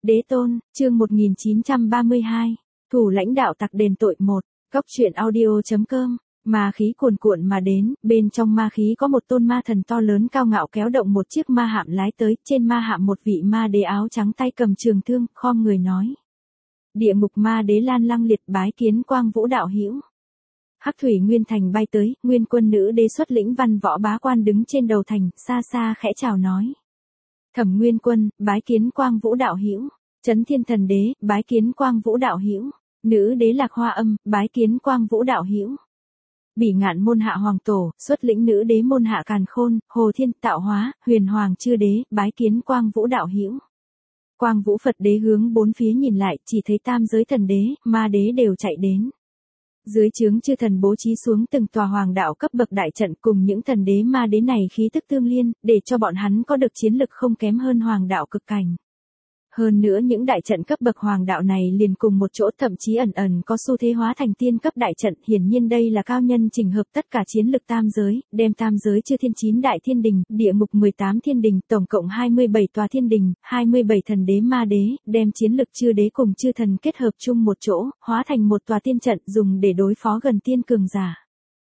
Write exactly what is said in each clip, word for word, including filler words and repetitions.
Đế tôn, chương một nghìn chín trăm ba mươi hai. Thủ lãnh đạo tặc đền tội một. Cóc truyện audio.com. Ma khí cuồn cuộn mà đến, bên trong ma khí có một tôn ma thần to lớn cao ngạo kéo động một chiếc ma hạm lái tới, trên ma hạm một vị ma đế áo trắng tay cầm trường thương, khom người nói. Địa ngục ma đế Lan Lăng Liệt bái kiến Quang Vũ đạo hữu. Hắc thủy nguyên thành bay tới, nguyên quân nữ đế xuất lĩnh văn võ bá quan đứng trên đầu thành, xa xa khẽ chào nói. Thẩm Nguyên Quân, bái kiến Quang Vũ đạo hữu. Chấn Thiên Thần Đế, bái kiến Quang Vũ đạo hữu. Nữ đế Lạc Hoa Âm, bái kiến Quang Vũ đạo hữu. Bỉ Ngạn môn hạ hoàng tổ, xuất lĩnh nữ đế môn hạ Càn Khôn, Hồ Thiên Tạo Hóa, Huyền Hoàng Chư Đế, bái kiến Quang Vũ đạo hữu. Quang Vũ Phật Đế hướng bốn phía nhìn lại, chỉ thấy tam giới thần đế, ma đế đều chạy đến. Dưới trướng chư thần bố trí xuống từng tòa hoàng đạo cấp bậc đại trận cùng những thần đế ma đế này khí tức tương liên, để cho bọn hắn có được chiến lực không kém hơn hoàng đạo cực cảnh. Hơn nữa những đại trận cấp bậc hoàng đạo này liền cùng một chỗ, thậm chí ẩn ẩn có xu thế hóa thành tiên cấp đại trận, hiển nhiên đây là cao nhân chỉnh hợp tất cả chiến lực tam giới, đem tam giới chư thiên chín đại thiên đình, địa ngục mười tám thiên đình, tổng cộng hai mươi bảy tòa thiên đình, hai mươi bảy thần đế ma đế, đem chiến lực chư đế cùng chư thần kết hợp chung một chỗ, hóa thành một tòa tiên trận dùng để đối phó gần tiên cường giả.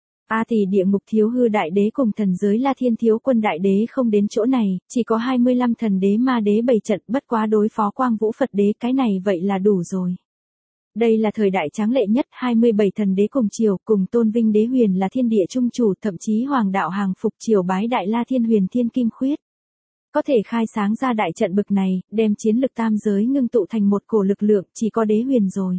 A thì địa ngục thiếu hư đại đế cùng thần giới La Thiên thiếu quân đại đế không đến chỗ này, chỉ có hai mươi lăm thần đế ma đế bày trận, bất quá đối phó Quang Vũ Phật đế, cái này vậy là đủ rồi. Đây là thời đại tráng lệ nhất, hai mươi bảy thần đế cùng triều, cùng tôn vinh đế huyền là thiên địa trung chủ, thậm chí hoàng đạo hàng phục triều bái đại La Thiên huyền thiên kim khuyết. Có thể khai sáng ra đại trận bực này, đem chiến lực tam giới ngưng tụ thành một cổ lực lượng, chỉ có đế huyền rồi.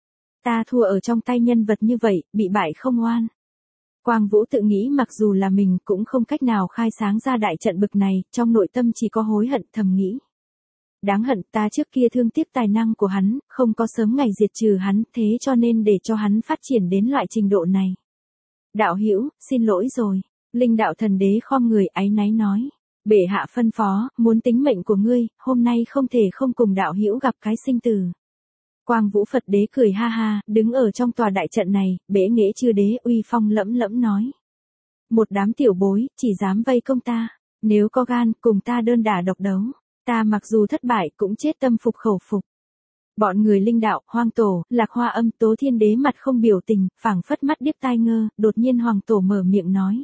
Ta thua ở trong tay nhân vật như vậy, bị bại không oan. Quang Vũ tự nghĩ mặc dù là mình cũng không cách nào khai sáng ra đại trận bực này, trong nội tâm chỉ có hối hận, thầm nghĩ. Đáng hận, ta trước kia thương tiếc tài năng của hắn, không có sớm ngày diệt trừ hắn, thế cho nên để cho hắn phát triển đến loại trình độ này. Đạo hữu, xin lỗi rồi. Linh đạo thần đế khom người áy náy nói. Bệ hạ phân phó, muốn tính mệnh của ngươi, hôm nay không thể không cùng đạo hữu gặp cái sinh tử. Quang Vũ Phật Đế cười ha ha, đứng ở trong tòa đại trận này, bể nghệ chư đế uy phong lẫm lẫm nói. Một đám tiểu bối, chỉ dám vây công ta, nếu có gan, cùng ta đơn đả độc đấu, ta mặc dù thất bại cũng chết tâm phục khẩu phục. Bọn người linh đạo, Hoang Tổ, Lạc Hoa Âm, Tố Thiên Đế mặt không biểu tình, phảng phất mắt điếc tai ngơ, đột nhiên Hoàng Tổ mở miệng nói.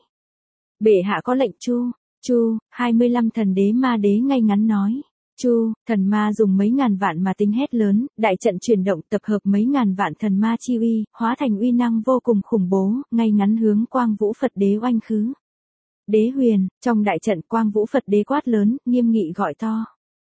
Bệ hạ có lệnh chu, chu, hai mươi lăm thần đế ma đế ngay ngắn nói. Chu, thần ma dùng mấy ngàn vạn mà tính hét lớn, đại trận chuyển động tập hợp mấy ngàn vạn thần ma chi uy, hóa thành uy năng vô cùng khủng bố, ngay ngắn hướng Quang Vũ Phật Đế oanh khứ. Đế huyền, trong đại trận Quang Vũ Phật Đế quát lớn, nghiêm nghị gọi to.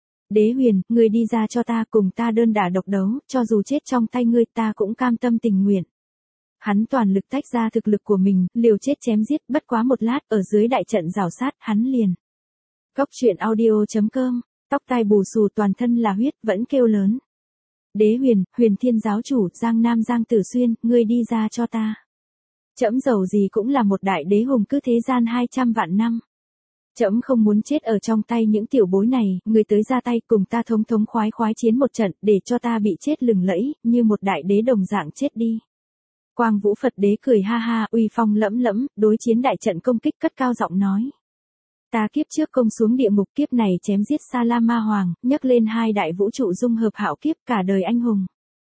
Đế huyền, ngươi đi ra cho ta, cùng ta đơn đả độc đấu, cho dù chết trong tay ngươi ta cũng cam tâm tình nguyện. Hắn toàn lực tách ra thực lực của mình, liều chết chém giết, bất quá một lát, ở dưới đại trận rào sát, hắn liền. Cóc truyện audio.com. Tóc tai bù xù toàn thân là huyết, vẫn kêu lớn. Đế huyền, huyền thiên giáo chủ, Giang Nam Giang Tử Xuyên, ngươi đi ra cho ta. Trẫm dầu gì cũng là một đại đế hùng cứ thế gian hai trăm vạn năm. Trẫm không muốn chết ở trong tay những tiểu bối này, ngươi tới ra tay cùng ta thống thống khoái khoái chiến một trận, để cho ta bị chết lừng lẫy, như một đại đế đồng dạng chết đi. Quang Vũ Phật Đế cười ha ha, uy phong lẫm lẫm, đối chiến đại trận công kích cất cao giọng nói. Ta kiếp trước công xuống địa ngục, kiếp này chém giết Sa La Ma Hoàng, nhấc lên hai đại vũ trụ dung hợp hạo kiếp, cả đời anh hùng.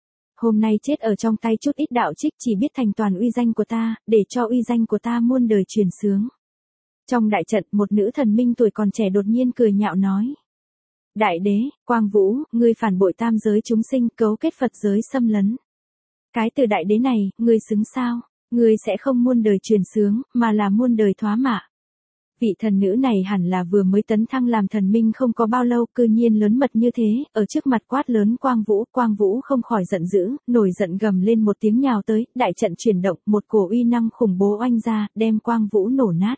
Hôm nay chết ở trong tay chút ít đạo trích, chỉ biết thành toàn uy danh của ta, để cho uy danh của ta muôn đời truyền xướng. Trong đại trận, một nữ thần minh tuổi còn trẻ đột nhiên cười nhạo nói. Đại đế, Quang Vũ, ngươi phản bội tam giới chúng sinh, cấu kết Phật giới xâm lấn. Cái từ đại đế này, ngươi xứng sao? Ngươi sẽ không muôn đời truyền xướng, mà là muôn đời thoá mạ. Vị thần nữ này hẳn là vừa mới tấn thăng làm thần minh không có bao lâu, cư nhiên lớn mật như thế, ở trước mặt quát lớn Quang Vũ, Quang Vũ không khỏi giận dữ, nổi giận gầm lên một tiếng nhào tới, đại trận chuyển động, một cổ uy năng khủng bố oanh ra, đem Quang Vũ nổ nát.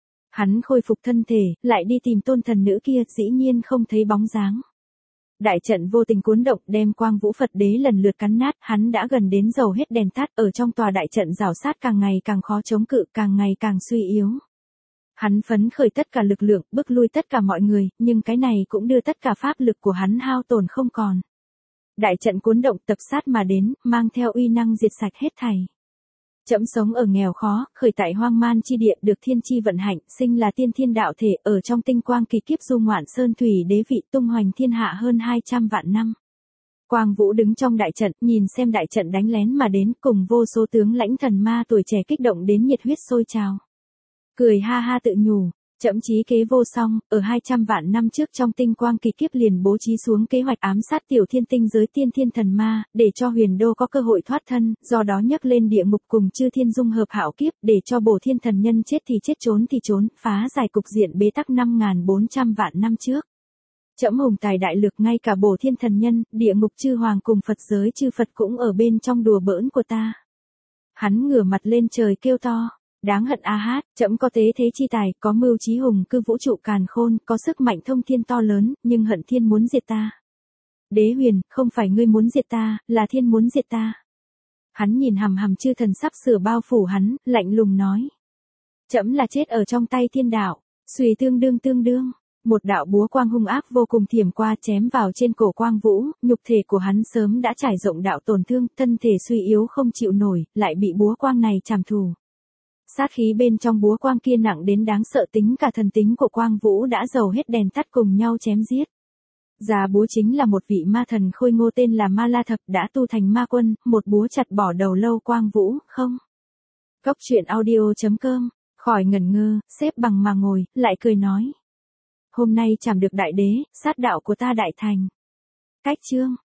Hắn khôi phục thân thể, lại đi tìm tôn thần nữ kia, dĩ nhiên không thấy bóng dáng. Đại trận vô tình cuốn động, đem Quang Vũ Phật Đế lần lượt cắn nát, hắn đã gần đến dầu hết đèn tắt, ở trong tòa đại trận rào sát càng ngày càng khó chống cự, càng ngày càng suy yếu. Hắn phấn khởi tất cả lực lượng, bức lui tất cả mọi người, nhưng cái này cũng đưa tất cả pháp lực của hắn hao tổn không còn. Đại trận cuốn động tập sát mà đến, mang theo uy năng diệt sạch hết thảy. Trẫm sống ở nghèo khó, khởi tại hoang man chi địa, được thiên chi vận hạnh, sinh là tiên thiên đạo thể, ở trong tinh quang kỳ kiếp du ngoạn sơn thủy đế vị tung hoành thiên hạ hơn hai trăm vạn năm. Quang Vũ đứng trong đại trận, nhìn xem đại trận đánh lén mà đến, cùng vô số tướng lãnh thần ma tuổi trẻ kích động đến nhiệt huyết sôi trào. Cười ha ha tự nhủ, trẫm chí kế vô song, ở hai trăm vạn năm trước trong tinh quang kỳ kiếp liền bố trí xuống kế hoạch ám sát tiểu thiên tinh giới tiên thiên thần ma, để cho huyền đô có cơ hội thoát thân, do đó nhấc lên địa ngục cùng chư thiên dung hợp hạo kiếp, để cho bổ thiên thần nhân chết thì chết trốn thì trốn, phá giải cục diện bế tắc năm nghìn bốn trăm vạn năm trước. Trẫm hùng tài đại lực, ngay cả bổ thiên thần nhân, địa ngục chư hoàng cùng Phật giới chư Phật cũng ở bên trong đùa bỡn của ta. Hắn ngửa mặt lên trời kêu to. Đáng hận a hát, trẫm có tế thế chi tài, có mưu trí hùng cư vũ trụ càn khôn, có sức mạnh thông thiên to lớn, nhưng hận thiên muốn diệt ta. Đế huyền, không phải ngươi muốn diệt ta, là thiên muốn diệt ta. Hắn nhìn hằm hằm chư thần sắp sửa bao phủ hắn, lạnh lùng nói. Trẫm là chết ở trong tay thiên đạo, xuy tương đương tương đương. Một đạo búa quang hung ác vô cùng thiểm qua chém vào trên cổ Quang Vũ, nhục thể của hắn sớm đã trải rộng đạo tổn thương, thân thể suy yếu không chịu nổi, lại bị búa quang này trảm thù. Sát khí bên trong búa quang kia nặng đến đáng sợ, tính cả thần tính của Quang Vũ đã dầu hết đèn tắt cùng nhau chém giết. Già búa chính là một vị ma thần khôi ngô tên là Ma La Thập, đã tu thành ma quân, một búa chặt bỏ đầu lâu Quang Vũ, không. Cốc truyện audio chấm com, khỏi ngẩn ngơ, xếp bằng mà ngồi, lại cười nói. Hôm nay chảm được đại đế, sát đạo của ta đại thành. Cách chương.